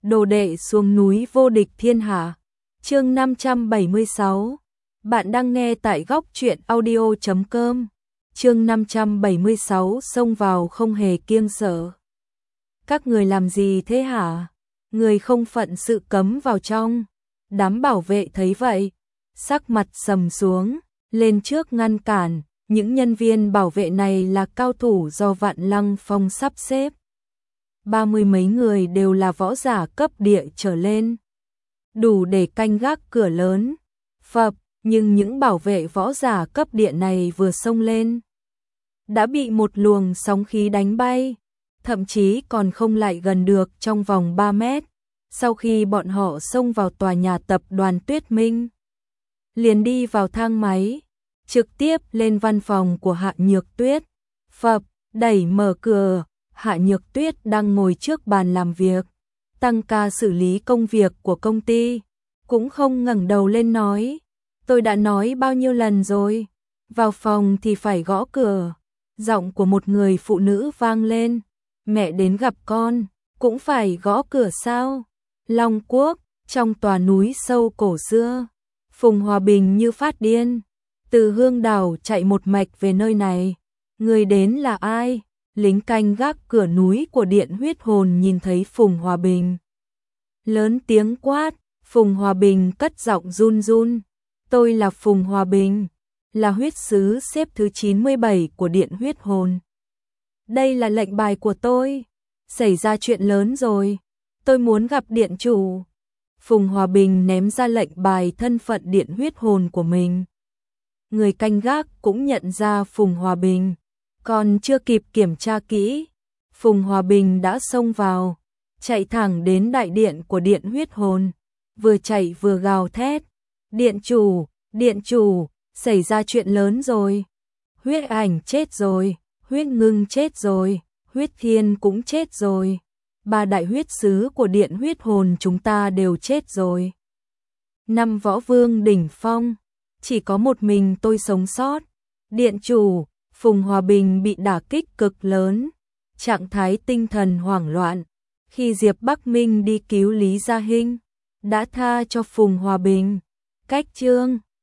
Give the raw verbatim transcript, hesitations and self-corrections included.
Đồ đệ xuống núi vô địch thiên hạ. Chương năm trăm bảy mươi sáu. Bạn đang nghe tại góc truyện audio chấm com. Chương năm trăm bảy mươi sáu, xông vào không hề kiêng sợ. Các người làm gì thế hả? Người không phận sự cấm vào trong. Đám bảo vệ thấy vậy, sắc mặt sầm xuống, lên trước ngăn cản. Những nhân viên bảo vệ này là cao thủ do Vạn Lăng Phong sắp xếp. Ba mươi mấy người đều là võ giả cấp địa trở lên, đủ để canh gác cửa lớn. Phập, nhưng những bảo vệ võ giả cấp địa này vừa xông lên, đã bị một luồng sóng khí đánh bay, thậm chí còn không lại gần được trong vòng ba mét. Sau khi bọn họ xông vào tòa nhà tập đoàn Tuyết Minh, liền đi vào thang máy, trực tiếp lên văn phòng của Hạ Nhược Tuyết. Phập, đẩy mở cửa, Hạ Nhược Tuyết đang ngồi trước bàn làm việc, tăng ca xử lý công việc của công ty, cũng không ngẩng đầu lên nói, tôi đã nói bao nhiêu lần rồi, vào phòng thì phải gõ cửa. Giọng của một người phụ nữ vang lên, mẹ đến gặp con, cũng phải gõ cửa sao? Long Quốc, trong tòa núi sâu cổ xưa, Phùng Hòa Bình như phát điên, từ Hương Đảo chạy một mạch về nơi này. Người đến là ai? Lính canh gác cửa núi của Điện Huyết Hồn nhìn thấy Phùng Hòa Bình, lớn tiếng quát. Phùng Hòa Bình cất giọng run run, tôi là Phùng Hòa Bình, là huyết sứ xếp thứ chín mươi bảy của Điện Huyết Hồn. Đây là lệnh bài của tôi, xảy ra chuyện lớn rồi, tôi muốn gặp điện chủ. Phùng Hòa Bình ném ra lệnh bài thân phận Điện Huyết Hồn của mình. Người canh gác cũng nhận ra Phùng Hòa Bình, còn chưa kịp kiểm tra kỹ, Phùng Hòa Bình đã xông vào, chạy thẳng đến đại điện của Điện Huyết Hồn, vừa chạy vừa gào thét, điện chủ, điện chủ, xảy ra chuyện lớn rồi, Huyết Ảnh chết rồi, Huyết Ngưng chết rồi, Huyết Thiên cũng chết rồi, ba đại huyết sứ của Điện Huyết Hồn chúng ta đều chết rồi. Năm võ vương đỉnh phong, chỉ có một mình tôi sống sót. Điện chủ, Phùng Hòa Bình bị đả kích cực lớn, trạng thái tinh thần hoảng loạn. Khi Diệp Bắc Minh đi cứu Lý Gia Hinh, đã tha cho Phùng Hòa Bình. Cách chương